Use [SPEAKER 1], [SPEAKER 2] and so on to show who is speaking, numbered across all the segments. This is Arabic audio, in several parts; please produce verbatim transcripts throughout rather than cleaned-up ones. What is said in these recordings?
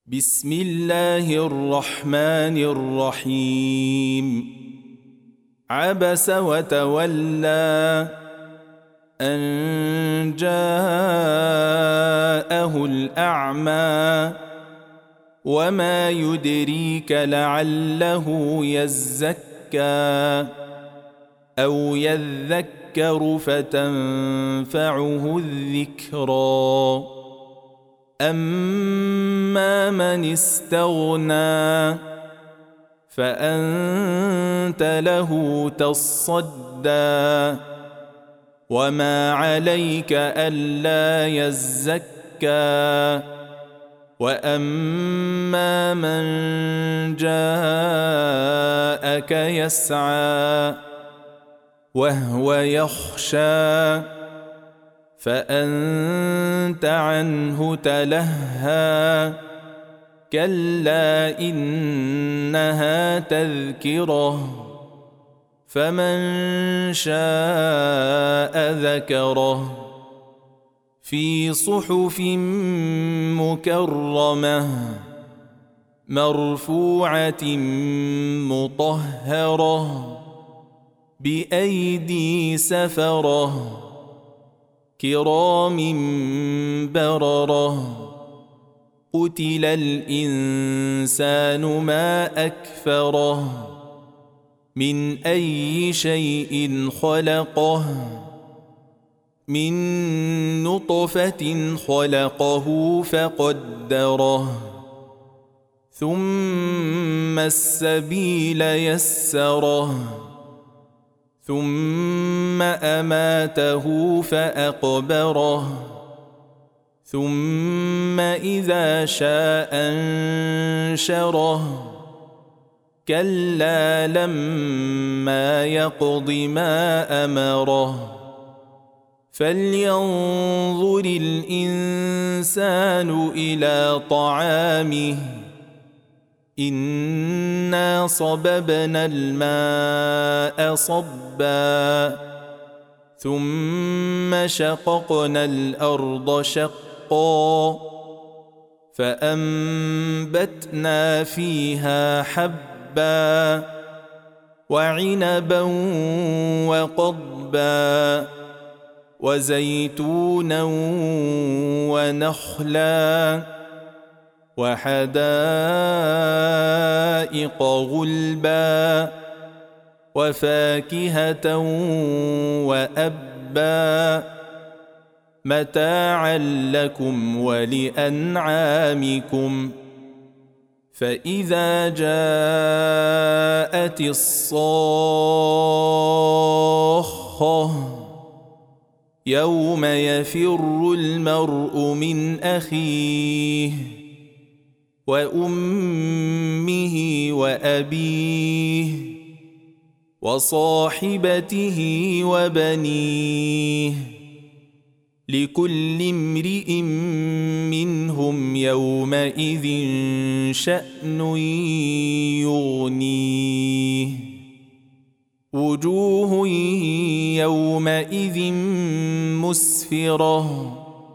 [SPEAKER 1] بسم الله الرحمن الرحيم. عبس وتولى أن جاءه الأعمى وما يدريك لعله يزكى أو يذكر فتنفعه الذكرى. أما من استغنى فأنت له تصدى وما عليك ألا يزكى. وأما من جاءك يسعى وهو يخشى فأنت عنه تلهى. كلا إنها تذكرة فمن شاء ذكره في صحف مكرمة مرفوعة مطهرة بأيدي سفرة كرام بررة. قتل الإنسان ما أكفره من أي شيء خلقه من نطفة خلقه فقدره ثم السبيل يسره ثم أماته فأقبره ثم إذا شاء أنشره. كلا لما يقض ما أمره. فلينظر الإنسان إلى طعامه إنا صببنا الماء صبا ثم شققنا الأرض شقا فأنبتنا فيها حبا وعنبا وقضبا وزيتونا ونخلا وحدائق غلبا وفاكهة وأبا متاعا لكم ولأنعامكم. فإذا جاءت الصاخة يوم يفر المرء من أخيه وأمه وأبيه وصاحبته وبنيه لكل امرئ منهم يومئذ شأن يغنيه. وجوه يومئذ مسفرة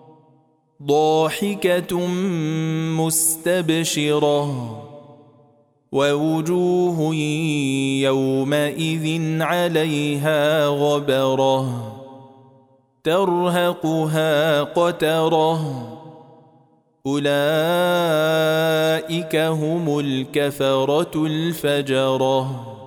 [SPEAKER 1] ضاحكة مستبشرة ووجوه يومئذ عليها غبرة ترهقها قترة. أولئك هم الكفرة الفجرة.